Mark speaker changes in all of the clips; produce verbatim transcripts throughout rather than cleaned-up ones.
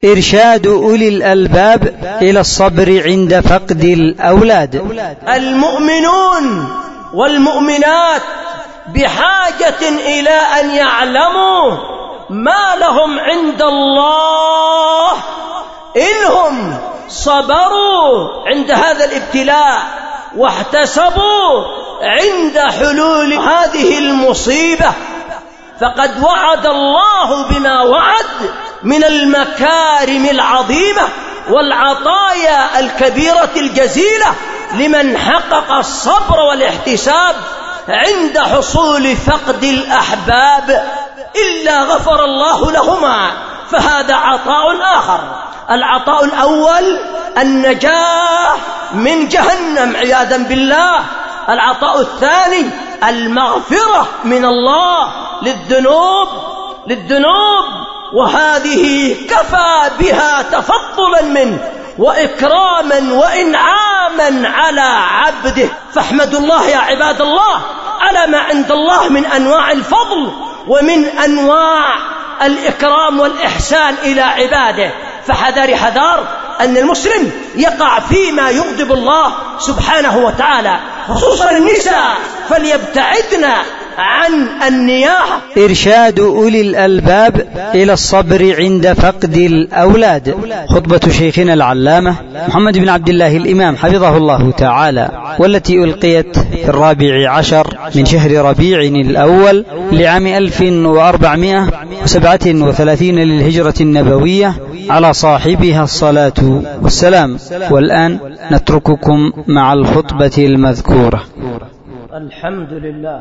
Speaker 1: إرشاد أولي الألباب إلى الصبر عند فقد الأولاد.
Speaker 2: المؤمنون والمؤمنات بحاجة إلى أن يعلموا ما لهم عند الله إنهم صبروا عند هذا الابتلاء واحتسبوا عند حلول هذه المصيبة، فقد وعد الله بما وعد من المكارم العظيمة والعطايا الكبيرة الجزيلة لمن حقق الصبر والاحتساب عند حصول فقد الأحباب، إلا غفر الله لهما، فهذا عطاء آخر. العطاء الأول النجاة من جهنم عياذا بالله. العطاء الثاني المغفرة من الله للذنوب للذنوب وهذه كفى بها تفضلا منه وإكراما وإنعاما على عبده. فاحمدوا الله يا عباد الله على ما عند الله من أنواع الفضل ومن أنواع الإكرام والإحسان إلى عباده. فحذر حذار أن المسلم يقع فيما يغضب الله سبحانه وتعالى، خصوصا النساء فليبتعدن عن النياحة.
Speaker 1: إرشاد أولي الألباب إلى الصبر عند فقد الأولاد. خطبة شيخنا العلامة محمد بن عبد الله الإمام حفظه الله تعالى، والتي ألقيت في الرابع عشر من شهر ربيع الأول لعام ألف وأربعمائة وسبعة وثلاثين للهجرة النبوية، على صاحبها الصلاة والسلام. والآن نترككم مع الخطبة المذكورة.
Speaker 2: الحمد لله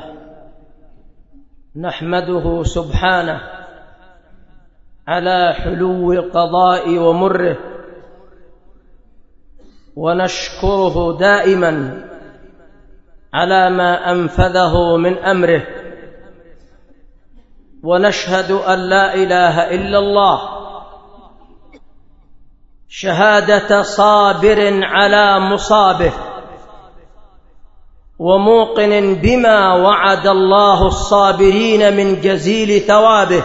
Speaker 2: نحمده سبحانه على حلو القضاء ومره، ونشكره دائما على ما أنفذه من أمره، ونشهد أن لا إله إلا الله شهادة صابر على مصابه، وموقن بما وعد الله الصابرين من جزيل ثوابه،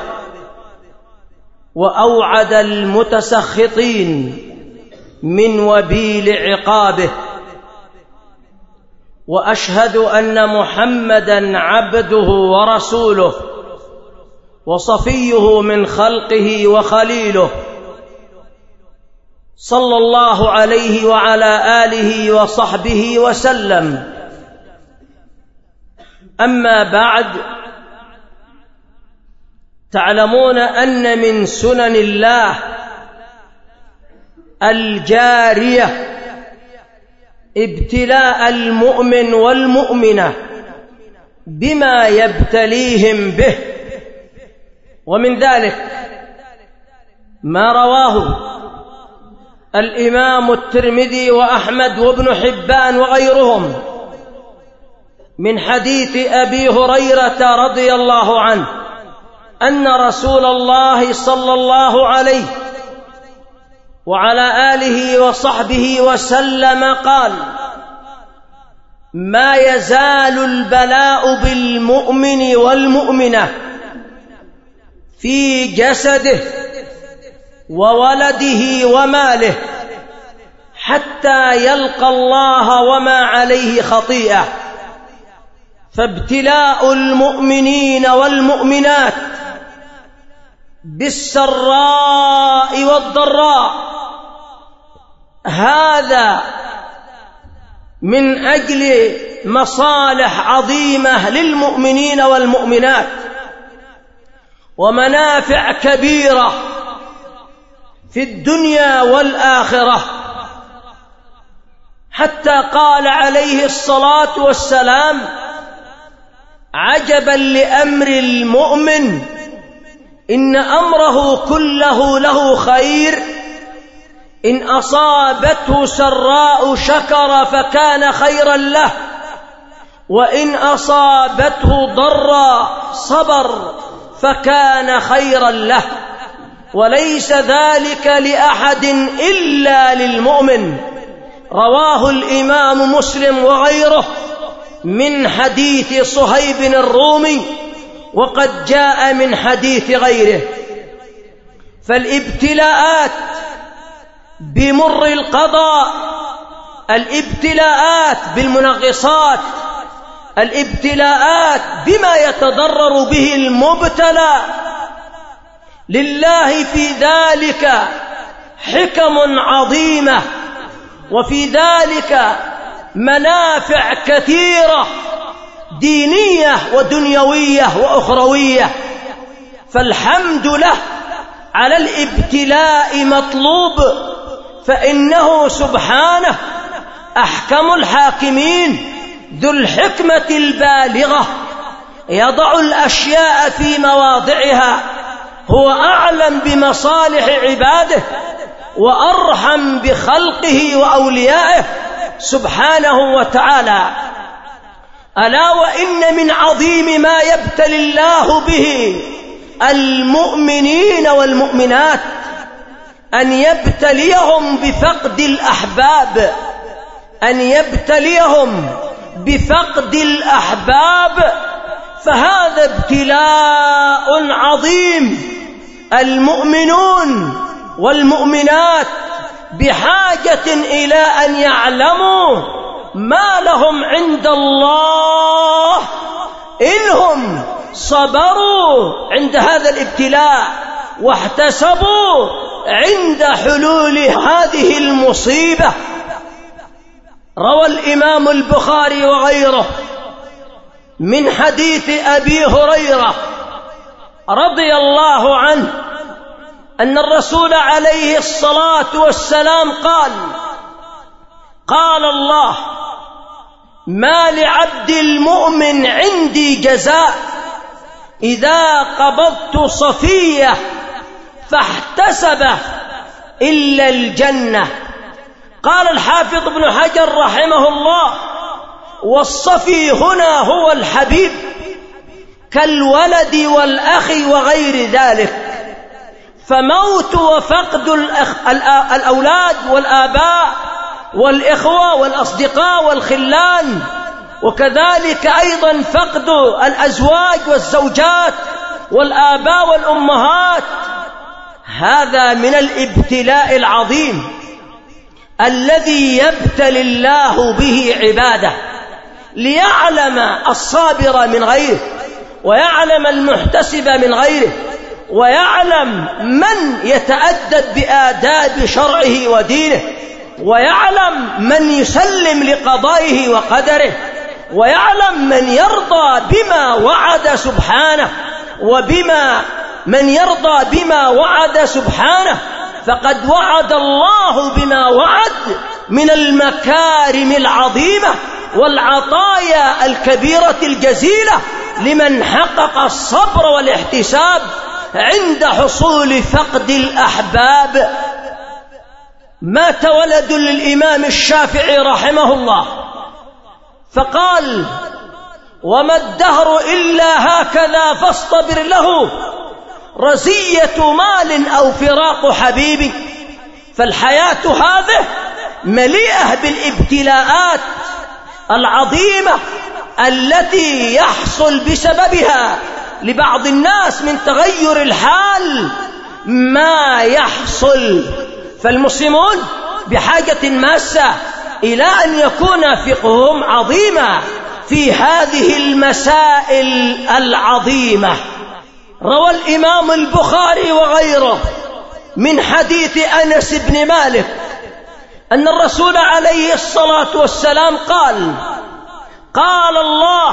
Speaker 2: وأوعد المتسخطين من وبيل عقابه. وأشهد أن محمدًا عبده ورسوله وصفيه من خلقه وخليله، صلى الله عليه وعلى آله وصحبه وسلم. أما بعد، تعلمون أن من سنن الله الجارية ابتلاء المؤمن والمؤمنة بما يبتليهم به، ومن ذلك ما رواه الإمام الترمذي وأحمد وابن حبان وغيرهم من حديث أبي هريرة رضي الله عنه أن رسول الله صلى الله عليه وعلى آله وصحبه وسلم قال: ما يزال البلاء بالمؤمن والمؤمنة في جسده وولده وماله حتى يلقى الله وما عليه خطيئة. فابتلاء المؤمنين والمؤمنات بالسراء والضراء هذا من أجل مصالح عظيمة للمؤمنين والمؤمنات ومنافع كبيرة في الدنيا والآخرة، حتى قال عليه الصلاة والسلام: عجبا لأمر المؤمن إن أمره كله له خير، إن أصابته سراء شكر فكان خيرا له، وإن أصابته ضراء صبر فكان خيرا له، وليس ذلك لأحد إلا للمؤمن. رواه الإمام مسلم وغيره من حديث صهيب الرومي، وقد جاء من حديث غيره. فالابتلاءات بمر القضاء، الابتلاءات بالمنغصات، الابتلاءات بما يتضرر به المبتلى، لله في ذلك حكم عظيمة، وفي ذلك منافع كثيرة دينية ودنيوية وأخروية. فالحمد له على الابتلاء مطلوب، فإنه سبحانه أحكم الحاكمين ذو الحكمة البالغة، يضع الأشياء في مواضعها، هو أعلم بمصالح عباده وأرحم بخلقه وأوليائه سبحانه وتعالى. ألا وإن من عظيم ما يبتلي الله به المؤمنين والمؤمنات أن يبتليهم بفقد الأحباب، أن يبتليهم بفقد الأحباب، فهذا ابتلاء عظيم. المؤمنون والمؤمنات بحاجة إلى أن يعلموا ما لهم عند الله إنهم صبروا عند هذا الابتلاء واحتسبوا عند حلول هذه المصيبة. روى الإمام البخاري وغيره من حديث أبي هريرة رضي الله عنه أن الرسول عليه الصلاة والسلام قال: قال الله: ما لعبد المؤمن عندي جزاء إذا قبضت صفية فاحتسبه إلا الجنة. قال الحافظ ابن حجر رحمه الله: والصفي هنا هو الحبيب كالولد والأخ وغير ذلك. فموت وفقد الأولاد والآباء والإخوة والأصدقاء والخلان، وكذلك أيضا فقد الأزواج والزوجات والآباء والأمهات، هذا من الابتلاء العظيم الذي يبتلي الله به عباده ليعلم الصابر من غيره، ويعلم المحتسب من غيره، ويعلم من يتأدب بآداب شرعه ودينه، ويعلم من يسلم لقضائه وقدره، ويعلم من يرضى بما وعد سبحانه وبما من يرضى بما وعد سبحانه. فقد وعد الله بما وعد من المكارم العظيمة والعطايا الكبيرة الجزيلة لمن حقق الصبر والاحتساب عند حصول فقد الأحباب. مات ولد للإمام الشافعي رحمه الله فقال: وما الدهر إلا هكذا فاصطبر له، رزية مال أو فراق حبيبي. فالحياة هذه مليئة بالابتلاءات العظيمة التي يحصل بسببها لبعض الناس من تغير الحال ما يحصل. فالمسلمون بحاجة ماسة إلى أن يكون فقههم عظيما في هذه المسائل العظيمة. روى الإمام البخاري وغيره من حديث أنس بن مالك أن الرسول عليه الصلاة والسلام قال: قال الله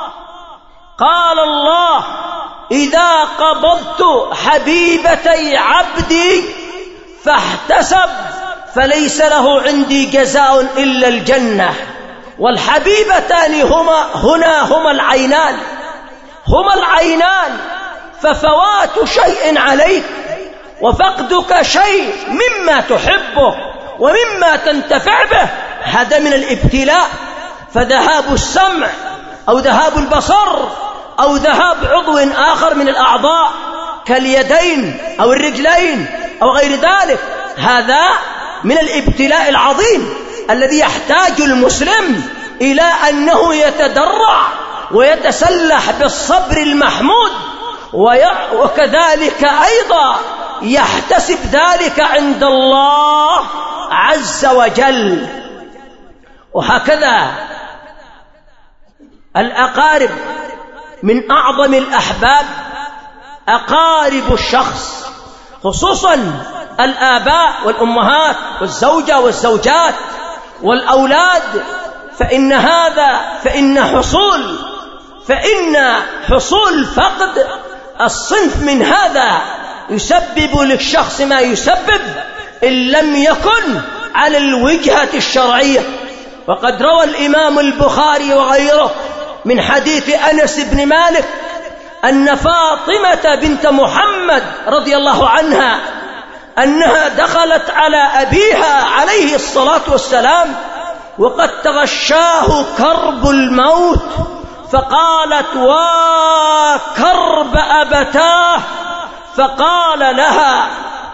Speaker 2: قال الله إذا قبضت حبيبتي عبدي فاحتسب فليس له عندي جزاء إلا الجنة. والحبيبتان هما هنا هما العينان هما العينان ففوات شيء عليك وفقدك شيء مما تحبه ومما تنتفع به، هذا من الابتلاء. فذهاب السمع أو ذهاب البصر أو ذهاب عضو آخر من الأعضاء كاليدين أو الرجلين أو غير ذلك، هذا من الابتلاء العظيم الذي يحتاج المسلم إلى أنه يتدرع ويتسلح بالصبر المحمود. وكذلك أيضا يحتسب ذلك عند الله عز وجل. وهكذا الأقارب من أعظم الأحباب أقارب الشخص، خصوصا الآباء والأمهات والزوجة والزوجات والأولاد، فإن هذا فإن حصول فإن حصول فقد الصنف من هذا يسبب للشخص ما يسبب إن لم يكن على الوجهة الشرعية. وقد روى الإمام البخاري وغيره من حديث أنس بن مالك أن فاطمة بنت محمد رضي الله عنها أنها دخلت على أبيها عليه الصلاة والسلام وقد تغشاه كرب الموت، فقالت: وكرب أبتاه. فقال لها: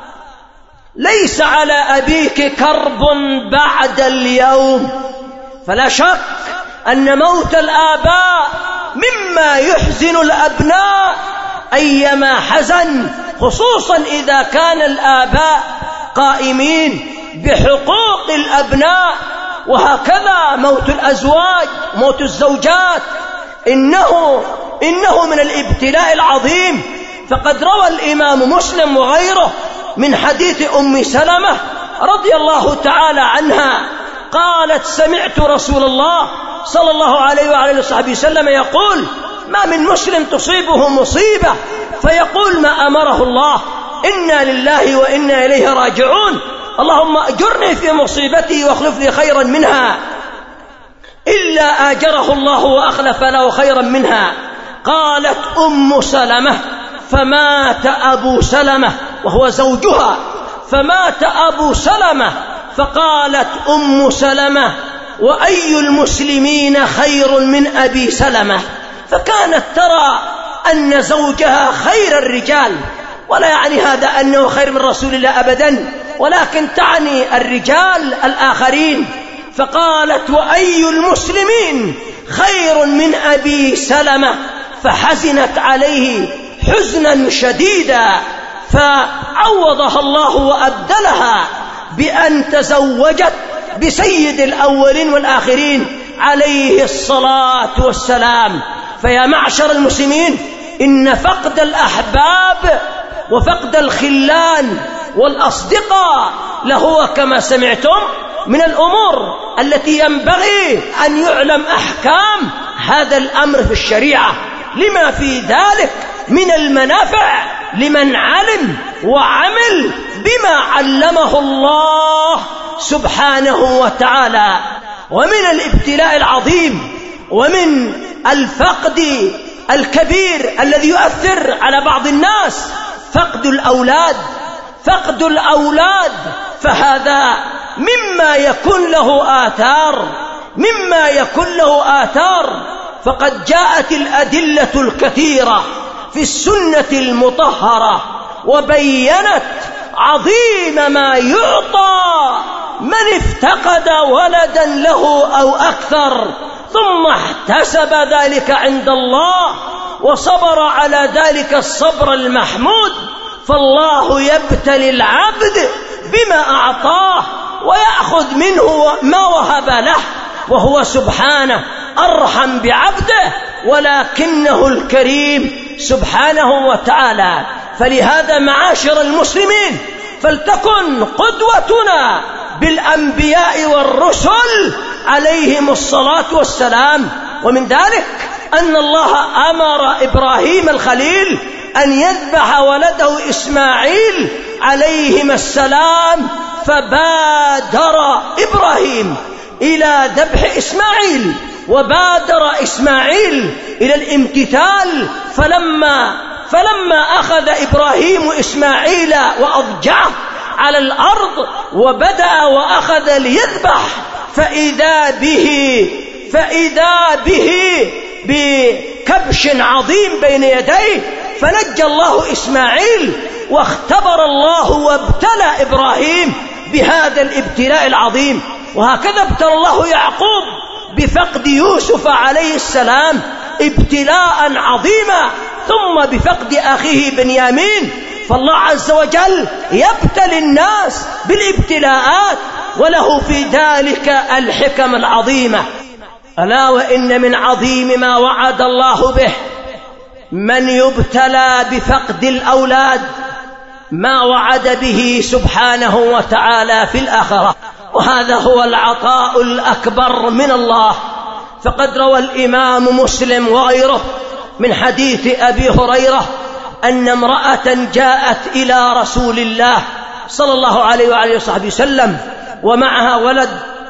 Speaker 2: ليس على أبيك كرب بعد اليوم. فلا شك أن موت الآباء مما يحزن الأبناء أيما حزن، خصوصا إذا كان الآباء قائمين بحقوق الأبناء. وهكذا موت الأزواج، موت الزوجات، إنه, إنه من الابتلاء العظيم. فقد روى الإمام مسلم وغيره من حديث أم سلمة رضي الله تعالى عنها قالت: سمعت رسول الله صلى الله عليه وعلى وصحبه وسلم يقول: ما من مسلم تصيبه مصيبة فيقول ما أمره الله، إنا لله وإنا إليه راجعون، اللهم أجرني في مصيبتي واخلف لي خيرا منها، إلا آجره الله وأخلف له خيرا منها. قالت أم سلمة: فمات أبو سلمة، وهو زوجها، فمات أبو سلمة. فقالت أم سلمة: وأي المسلمين خير من أبي سلمة؟ فكانت ترى أن زوجها خير الرجال، ولا يعني هذا أنه خير من رسول الله أبدا، ولكن تعني الرجال الآخرين. فقالت: وأي المسلمين خير من أبي سلمة؟ فحزنت عليه حزنا شديدا، فعوضها الله وأبدلها بأن تزوجت بسيد الأولين والآخرين عليه الصلاة والسلام. فيا معشر المسلمين، إن فقد الأحباب وفقد الخلان والأصدقاء لهو كما سمعتم من الأمور التي ينبغي أن يعلم أحكام هذا الأمر في الشريعة، لما في ذلك من المنافع لمن علم وعمل بما علمه الله سبحانه وتعالى. ومن الابتلاء العظيم ومن الفقد الكبير الذي يؤثر على بعض الناس فقد الأولاد. فقد الأولاد فهذا مما يكون له آثار مما يكون له آثار فقد جاءت الأدلة الكثيرة في السنة المطهرة وبينت عظيم ما يعطى من افتقد ولدا له أو أكثر ثم احتسب ذلك عند الله وصبر على ذلك الصبر المحمود، فالله يبتلي العبد بما أعطاه ويأخذ منه ما وهب له، وهو سبحانه أرحم بعبده ولكنه الكريم سبحانه وتعالى. فلهذا معاشر المسلمين فلتكن قدوتنا بالأنبياء والرسل عليهم الصلاة والسلام. ومن ذلك أن الله أمر إبراهيم الخليل أن يذبح ولده إسماعيل عليهما السلام، فبادر إبراهيم إلى ذبح إسماعيل وبادر إسماعيل إلى الامتثال. فلما فلما أخذ إبراهيم إسماعيل وأضجعه على الأرض وبدأ وأخذ ليذبح فإذا به فإذا به بكبش عظيم بين يديه، فنجى الله إسماعيل واختبر الله وابتلى إبراهيم بهذا الابتلاء العظيم. وهكذا ابتلى الله يعقوب بفقد يوسف عليه السلام ابتلاء عظيما، ثم بفقد أخيه بنيامين، فالله عز وجل يبتلي الناس بالابتلاءات، وله في ذلك الحكم العظيمة. ألا وإن من عظيم ما وعد الله به من يبتلى بفقد الأولاد ما وعد به سبحانه وتعالى في الآخرة، وهذا هو العطاء الأكبر من الله. فقد روى الإمام مسلم وغيره من حديث أبي هريرة أن امرأة جاءت إلى رسول الله صلى الله عليه وعلى وصحبه وسلم ومعها ولد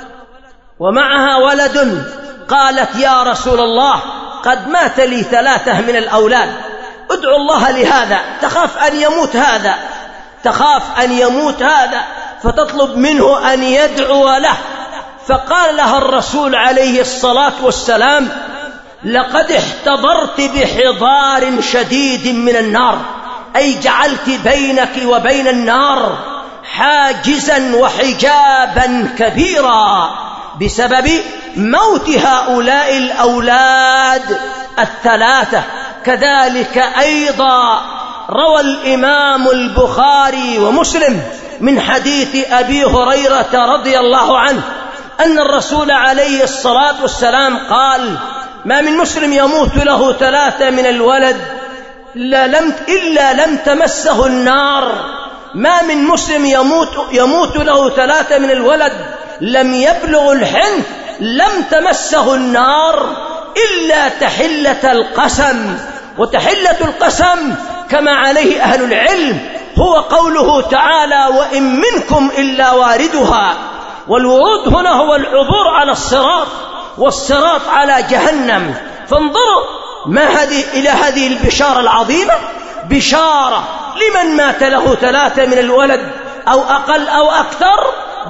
Speaker 2: ومعها ولد قالت: يا رسول الله، قد مات لي ثلاثة من الأولاد، ادعو الله لهذا، تخاف أن يموت هذا تخاف أن يموت هذا فتطلب منه أن يدعو له. فقال لها الرسول عليه الصلاة والسلام: لقد احتضرت بحضار شديد من النار، أي جعلت بينك وبين النار حاجزا وحجابا كبيرا بسبب موت هؤلاء الأولاد الثلاثة. كذلك أيضا روى الإمام البخاري ومسلم من حديث أبي هريرة رضي الله عنه أن الرسول عليه الصلاة والسلام قال: ما من مسلم يموت له ثلاثة من الولد إلا لم, إلا لم تمسه النار. ما من مسلم يموت, يموت له ثلاثة من الولد لم يبلغ الحنث لم تمسه النار إلا تحلة القسم. وتحلة القسم كما عليه أهل العلم هو قوله تعالى: وإن منكم إلا واردها. والورود هنا هو العبور على الصراط، والصراط على جهنم. فانظروا ما هذه إلى هذه البشارة العظيمة، بشارة لمن مات له ثلاثة من الولد أو أقل أو أكثر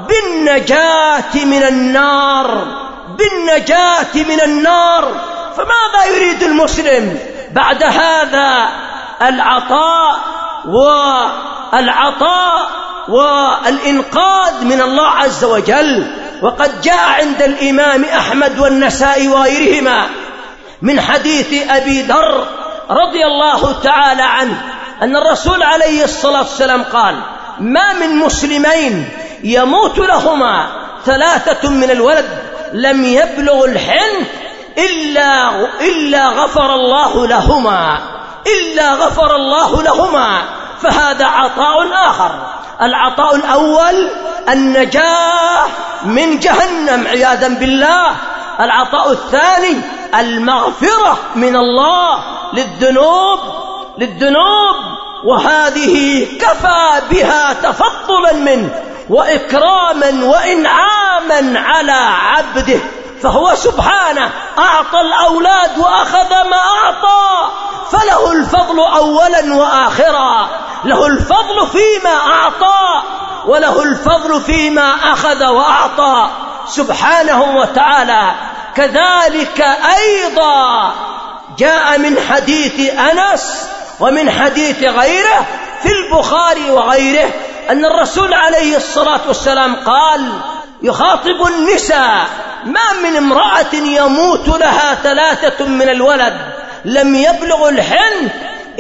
Speaker 2: بالنجاة من النار، بالنجاة من النار. فماذا يريد المسلم بعد هذا العطاء والعطاء والإنقاذ من الله عز وجل؟ وقد جاء عند الإمام أحمد والنسائي وغيرهما من حديث أبي ذر رضي الله تعالى عنه أن الرسول عليه الصلاة والسلام قال: ما من مسلمين يموت لهما ثلاثة من الولد لم يبلغ الحنث إلا, إلا غفر الله لهما إلا غفر الله لهما. فهذا عطاء آخر. العطاء الأول النجاة من جهنم عياذا بالله. العطاء الثاني المغفرة من الله للذنوب للذنوب وهذه كفى بها تفضلا منه وإكراما وإنعاما على عبده. فهو سبحانه أعطى الأولاد وأخذ ما أعطى، فله الفضل أولا وآخرا، له الفضل فيما أعطى وله الفضل فيما أخذ وأعطى سبحانه وتعالى. كذلك أيضا جاء من حديث أنس ومن حديث غيره في البخاري وغيره أن الرسول عليه الصلاة والسلام قال يخاطب النساء: ما من امرأة يموت لها ثلاثة من الولد لم يبلغ الحنث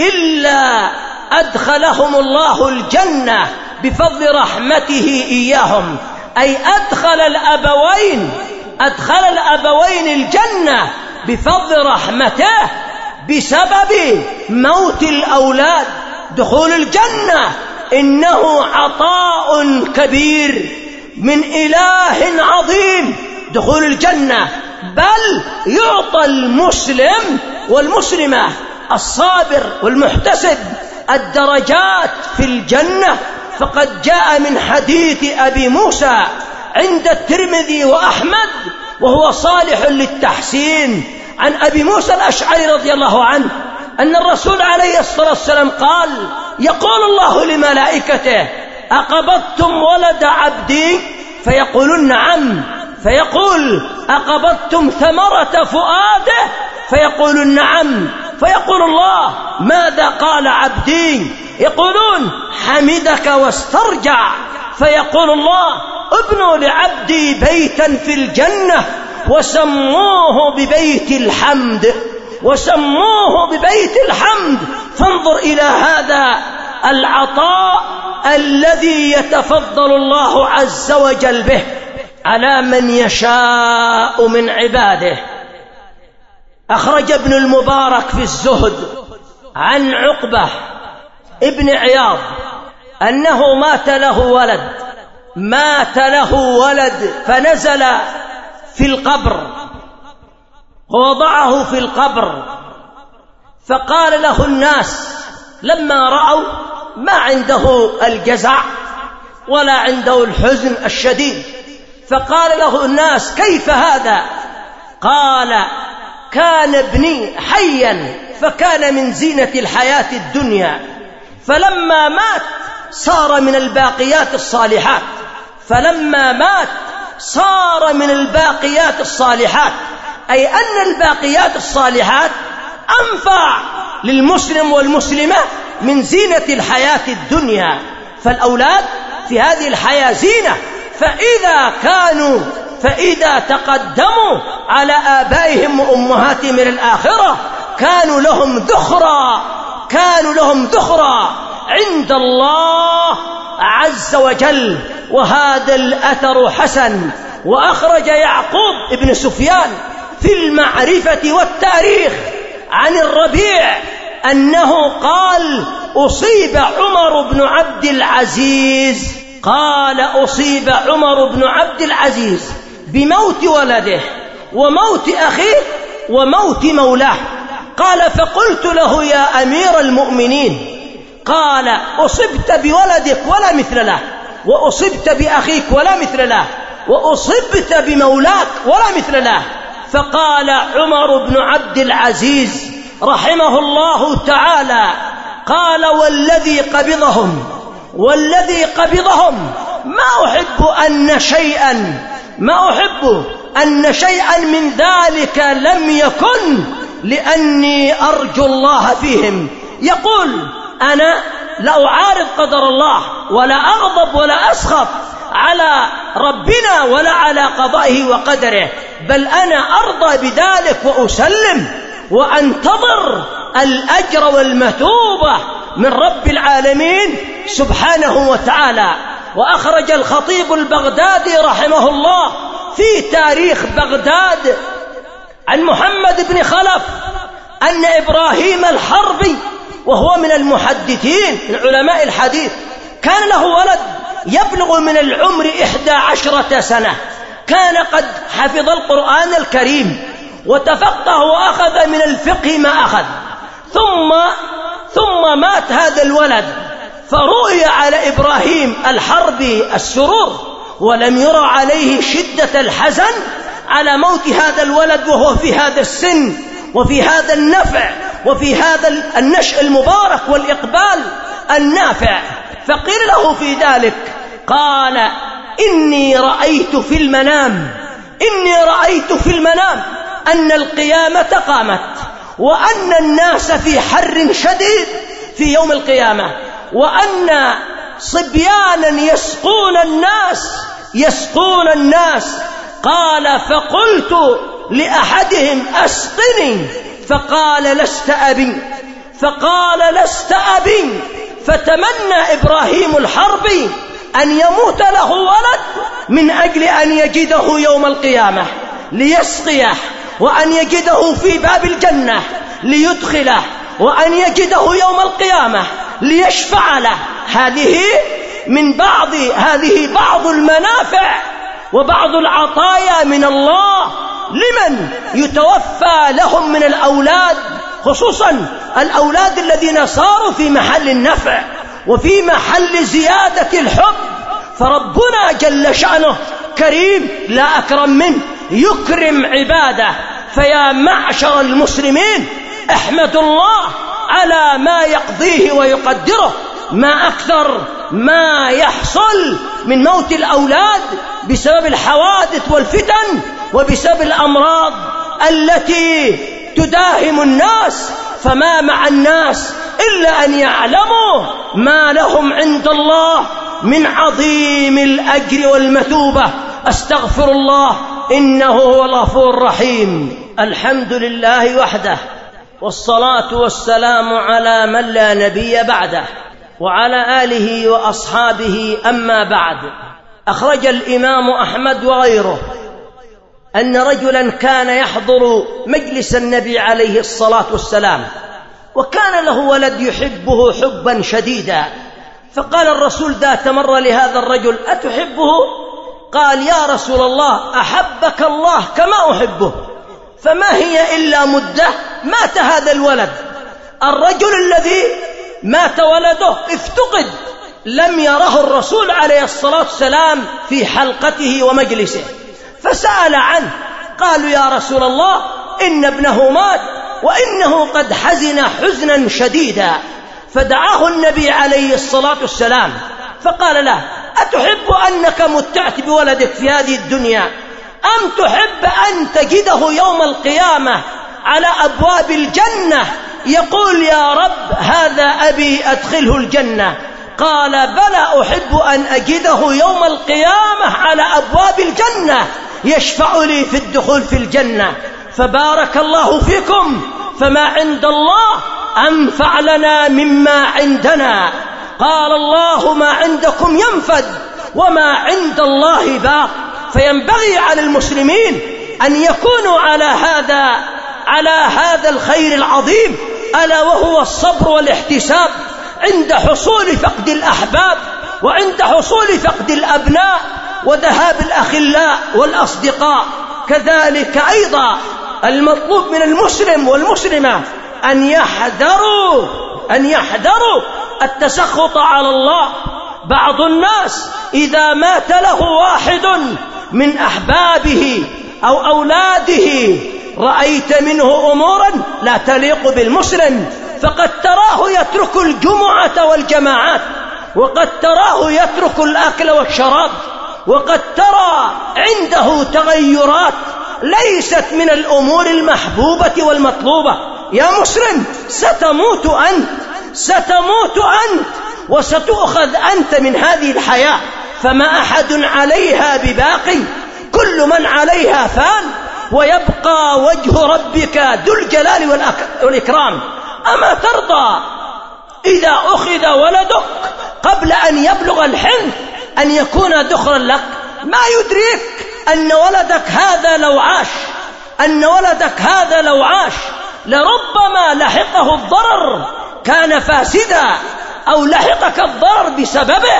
Speaker 2: إلا أدخلهم الله الجنة بفضل رحمته إياهم، أي أدخل الأبوين أدخل الأبوين الجنة بفضل رحمته بسبب موت الأولاد. دخول الجنة إنه عطاء كبير من إله عظيم، دخول الجنة، بل يعطى المسلم والمسلمة الصابر والمحتسب الدرجات في الجنة. فقد جاء من حديث أبي موسى عند الترمذي وأحمد وهو صالح للتحسين عن أبي موسى الأشعري رضي الله عنه أن الرسول عليه الصلاة والسلام قال: يقول الله لملائكته: أقبضتم ولد عبدي؟ فيقولون: نعم. فيقول: أقبضتم ثمرة فؤاده؟ فيقولون: نعم. فيقول الله: ماذا قال عبدي؟ يقولون: حمدك واسترجع. فيقول الله: ابنوا لعبدي بيتا في الجنة وسموه ببيت الحمد وسموه ببيت الحمد. فانظر إلى هذا العطاء الذي يتفضل الله عز وجل به على من يشاء من عباده. أخرج ابن المبارك في الزهد عن عقبة ابن عياض أنه مات له ولد مات له ولد فنزل في القبر ووضعه في القبر، فقال له الناس لما رأوا ما عنده الجزع ولا عنده الحزن الشديد، فقال له الناس كيف هذا؟ قال كان ابني حيا فكان من زينة الحياة الدنيا، فلما مات صار من الباقيات الصالحات فلما مات صار من الباقيات الصالحات أي أن الباقيات الصالحات أنفع للمسلم والمسلمة من زينة الحياة الدنيا. فالأولاد في هذه الحياة زينة، فإذا كانوا فإذا تقدموا على آبائهم وأمهاتهم من الآخرة كانوا لهم ذخرا كانوا لهم ذخرا عند الله عز وجل. وهذا الأثر حسن. وأخرج يعقوب ابن سفيان في المعرفة والتاريخ عن الربيع أنه قال أصيب عمر بن عبد العزيز قال أصيب عمر بن عبد العزيز بموت ولده وموت أخيه وموت مولاه. قال فقلت له يا أمير المؤمنين، قال أصبت بولدك ولا مثل له، وأصبت بأخيك ولا مثل له، وأصبت بمولاك ولا مثل له. فقال عمر بن عبد العزيز رحمه الله تعالى قال والذي قبضهم والذي قبضهم ما أحب أن شيئا ما أحب أن شيئا من ذلك لم يكن لأني أرجو الله فيهم. يقول أنا لا أعارض قدر الله ولا أغضب ولا أسخط على ربنا ولا على قضائه وقدره، بل أنا أرضى بذلك وأسلم وأنتظر الأجر والمثوبة من رب العالمين سبحانه وتعالى. وأخرج الخطيب البغدادي رحمه الله في تاريخ بغداد عن محمد بن خلف أن إبراهيم الحربي وهو من المحدثين من علماء الحديث كان له ولد يبلغ من العمر إحدى عشرة سنة، كان قد حفظ القرآن الكريم وتفقه وأخذ من الفقه ما أخذ، ثم ثم مات هذا الولد، فرؤي على إبراهيم الحربي السرور ولم يرى عليه شدة الحزن على موت هذا الولد وهو في هذا السن وفي هذا النفع وفي هذا النشء المبارك والإقبال النافع. فقيل له في ذلك قال إني رأيت في المنام إني رأيت في المنام أن القيامة قامت وأن الناس في حر شديد في يوم القيامة، وأن صبيانا يسقون الناس يسقون الناس قال فقلت لأحدهم أسقني، فقال لست أبي فقال لست أبي فتمنى إبراهيم الحربي أن يموت له ولد من أجل أن يجده يوم القيامة ليسقيه، وأن يجده في باب الجنة ليدخله، وأن يجده يوم القيامة ليشفع له. هذه من بعض هذه بعض المنافع وبعض العطايا من الله لمن يتوفى لهم من الأولاد، خصوصا الأولاد الذين صاروا في محل النفع وفي محل زيادة الحب. فربنا جل شأنه كريم لا أكرم منه، يكرم عباده. فيا معشر المسلمين احمدوا الله على ما يقضيه ويقدره. ما أكثر ما يحصل من موت الأولاد بسبب الحوادث والفتن وبسبب الأمراض التي تداهم الناس، فما مع الناس إلا أن يعلموا ما لهم عند الله من عظيم الأجر والمثوبة. أستغفر الله إنه هو الغفور الرحيم. الحمد لله وحده، والصلاة والسلام على من لا نبي بعده، وعلى آله وأصحابه، أما بعد. أخرج الإمام أحمد وغيره أن رجلا كان يحضر مجلس النبي عليه الصلاة والسلام، وكان له ولد يحبه حبا شديدا، فقال الرسول ذات مرة لهذا الرجل: أتحبه؟ قال: يا رسول الله، أحبك الله كما أحبه، فما هي إلا مدة مات هذا الولد. الرجل الذي مات ولده افتقد، لم يره الرسول عليه الصلاة والسلام في حلقته ومجلسه، فسأل عنه. قالوا: يا رسول الله، إن ابنه مات وإنه قد حزن حزنا شديدا. فدعاه النبي عليه الصلاة والسلام فقال له: أتحب أنك متعت بولدك في هذه الدنيا، أم تحب أن تجده يوم القيامة على أبواب الجنة يقول: يا رب، هذا أبي أدخله الجنة؟ قال: بلى، أحب أن أجده يوم القيامة على أبواب الجنة يشفع لي في الدخول في الجنة. فبارك الله فيكم، فما عند الله أنفع لنا مما عندنا. قال الله: ما عندكم ينفد وما عند الله باق. فينبغي على المسلمين أن يكونوا على هذا على هذا الخير العظيم، ألا وهو الصبر والاحتساب عند حصول فقد الأحباب، وعند حصول فقد الأبناء، وذهاب الأخلاء والأصدقاء. كذلك أيضا المطلوب من المسلم والمسلمة أن يحذروا أن يحذروا التسخط على الله. بعض الناس إذا مات له واحد من أحبابه أو أولاده رأيت منه أمورا لا تليق بالمسلم، فقد تراه يترك الجمعة والجماعات، وقد تراه يترك الأكل والشراب، وقد ترى عنده تغيرات ليست من الأمور المحبوبة والمطلوبة. يا مسلم، ستموت أنت ستموت أنت وستؤخذ أنت من هذه الحياة، فما أحد عليها بباقي، كل من عليها فان، ويبقى وجه ربك ذو الجلال والإكرام. أما ترضى إذا أخذ ولدك قبل أن يبلغ الحنث أن يكون ذخرا لك؟ ما يدريك أن ولدك هذا لو عاش أن ولدك هذا لو عاش لربما لحقه الضرر، كان فاسدا، أو لحقك الضرر بسببه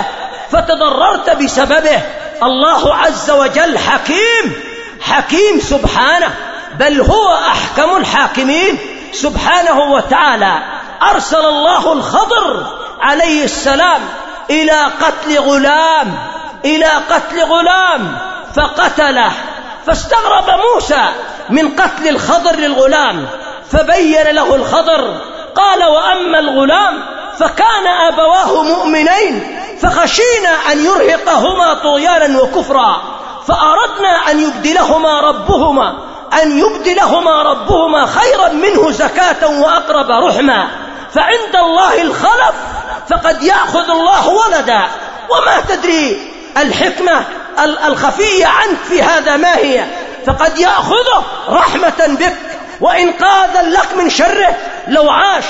Speaker 2: فتضررت بسببه. الله عز وجل حكيم حكيم سبحانه، بل هو أحكم الحاكمين سبحانه وتعالى. أرسل الله الخضر عليه السلام إلى قتل غلام إلى قتل غلام فقتله، فاستغرب موسى من قتل الخضر للغلام، فبين له الخضر قال: وأما الغلام فكان أبواه مؤمنين فخشينا أن يرهقهما طغيانا وكفرا، فأردنا أن يبدلهما ربهما أن يبدلهما ربهما خيرا منه زكاة وأقرب رحما. فعند الله الخلف، فقد يأخذ الله ولدا، وما تدري الحكمة الخفية عنك في هذا ما هي، فقد يأخذه رحمة بك وإنقاذا لك من شره. لو عاش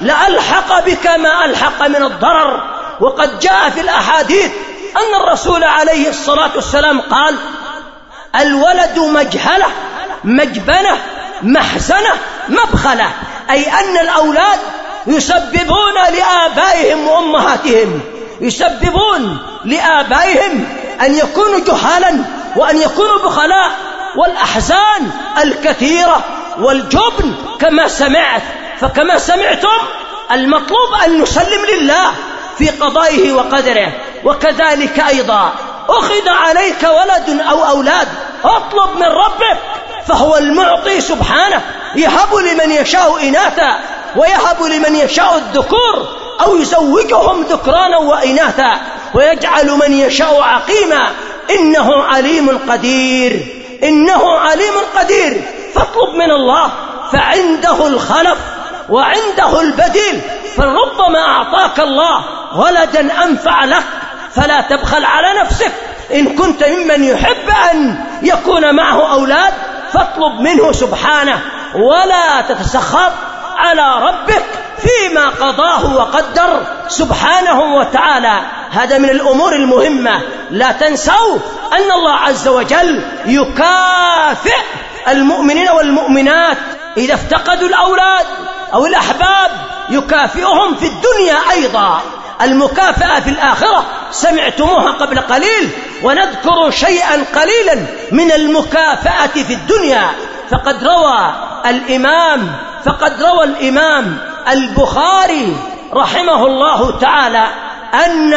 Speaker 2: لألحق بك ما ألحق من الضرر. وقد جاء في الأحاديث أن الرسول عليه الصلاة والسلام قال: الولد مجهلة، مجبنة، محزنة، مبخلة، أي أن الأولاد يسببون لآبائهم وأمهاتهم يسببون لآبائهم أن يكونوا جهالا وأن يكونوا بخلاء، والأحزان الكثيرة والجبن كما سمعت. فكما سمعتم المطلوب أن نسلم لله في قضائه وقدره. وكذلك أيضا أخذ عليك ولد أو أولاد، اطلب من ربك، فهو المعطي سبحانه، يهب لمن يشاء إناثا ويهب لمن يشاء الذكور، أو يزوجهم ذكرانا وإناثا ويجعل من يشاء عقيما، إنه عليم قدير إنه عليم قدير. فاطلب من الله، فعنده الخلف وعنده البديل. فربما أعطاك الله ولدا أنفع لك، فلا تبخل على نفسك. إن كنت ممن يحب أن يكون معه أولاد فاطلب منه سبحانه، ولا تتسخط على ربك فيما قضاه وقدر سبحانه وتعالى. هذا من الأمور المهمة. لا تنسوا أن الله عز وجل يكافئ المؤمنين والمؤمنات إذا افتقدوا الأولاد أو الأحباب، يكافئهم في الدنيا أيضا. المكافأة في الآخرة سمعتموها قبل قليل، ونذكر شيئا قليلا من المكافأة في الدنيا. فقد روى الإمام فقد روى الإمام البخاري رحمه الله تعالى أن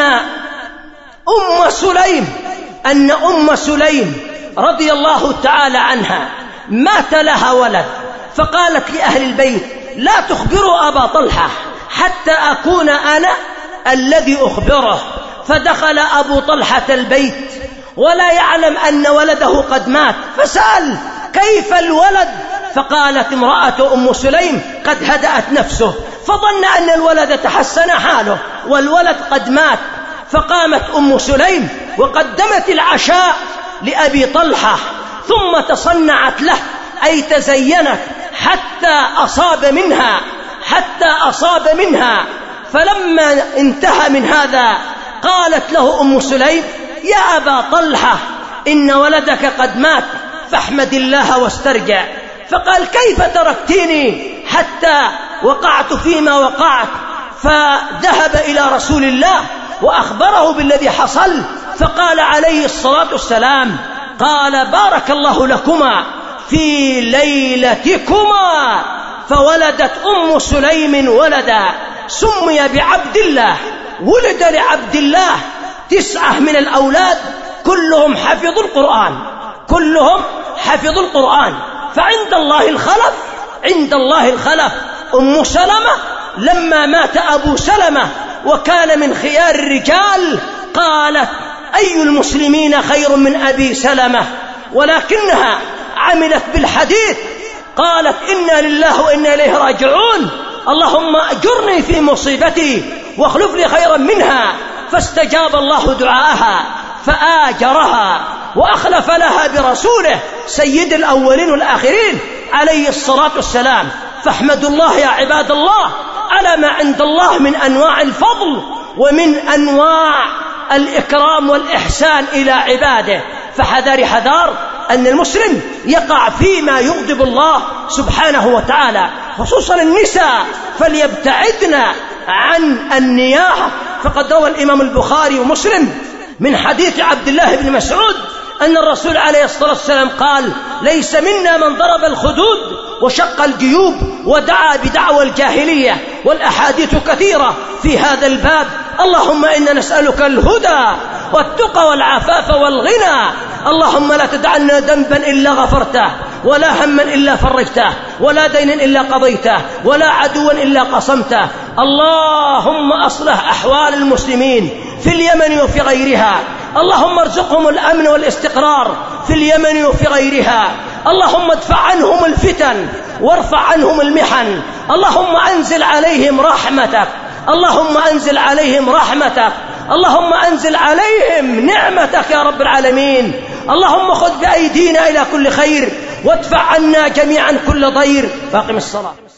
Speaker 2: أم سليم أن أم سليم رضي الله تعالى عنها مات لها ولد، فقالت لأهل البيت: لا تخبروا أبا طلحة حتى أكون أنا الذي أخبره. فدخل أبو طلحة البيت ولا يعلم أن ولده قد مات، فسأل: كيف الولد؟ فقالت امرأة أم سليم: قد هدأت نفسه. فظن أن الولد تحسن حاله والولد قد مات. فقامت أم سليم وقدمت العشاء لأبي طلحة، ثم تصنعت له، أي تزينت حتى أصاب منها حتى أصاب منها فلما انتهى من هذا قالت له أم سليم: يا أبا طلحة، إن ولدك قد مات، فاحمد الله واسترجع. فقال: كيف تركتني حتى وقعت فيما وقعت؟ فذهب إلى رسول الله وأخبره بالذي حصل، فقال عليه الصلاة والسلام: قال: بارك الله لكما في ليلتكما. فولدت أم سليم ولدا سمي بعبد الله. ولد لعبد الله تسعة من الأولاد، كلهم حفظوا القرآن كلهم حفظوا القرآن فعند الله الخلف عند الله الخلف. أم سلمة لما مات أبو سلمة وكان من خيار الرجال قالت: أي المسلمين خير من أبي سلمة؟ ولكنها عملت بالحديث، قالت: إنا لله وإنا إليه راجعون، اللهم أجرني في مصيبتي واخلف لي خيرا منها. فاستجاب الله دعاءها فآجرها وأخلف لها برسوله سيد الأولين والآخرين عليه الصلاة والسلام. فاحمدوا الله يا عباد الله على ما عند الله من أنواع الفضل ومن أنواع الإكرام والإحسان إلى عباده. فحذر حذار أن المسلم يقع فيما يغضب الله سبحانه وتعالى، خصوصا النساء فليبتعدن عن النياحة. فقد روى الإمام البخاري ومسلم من حديث عبد الله بن مسعود أن الرسول عليه الصلاة والسلام قال: ليس منا من ضرب الخدود وشق الجيوب ودعا بدعوى الجاهلية. والأحاديث كثيرة في هذا الباب. اللهم إنا نسألك الهدى والتقى والعفاف والغنى. اللهم لا تدع لنا ذنبا إلا غفرته، ولا هما إلا فرجته، ولا دينا إلا قضيته، ولا عدوا إلا قصمته. اللهم أصلح أحوال المسلمين في اليمن وفي غيرها. اللهم ارزقهم الأمن والاستقرار في اليمن وفي غيرها. اللهم ادفع عنهم الفتن وارفع عنهم المحن. اللهم أنزل عليهم رحمتك اللهم أنزل عليهم رحمتك اللهم أنزل عليهم نعمتك يا رب العالمين. اللهم خذ بأيدينا إلى كل خير وادفع عنا جميعا كل ضير. فاقم الصلاة.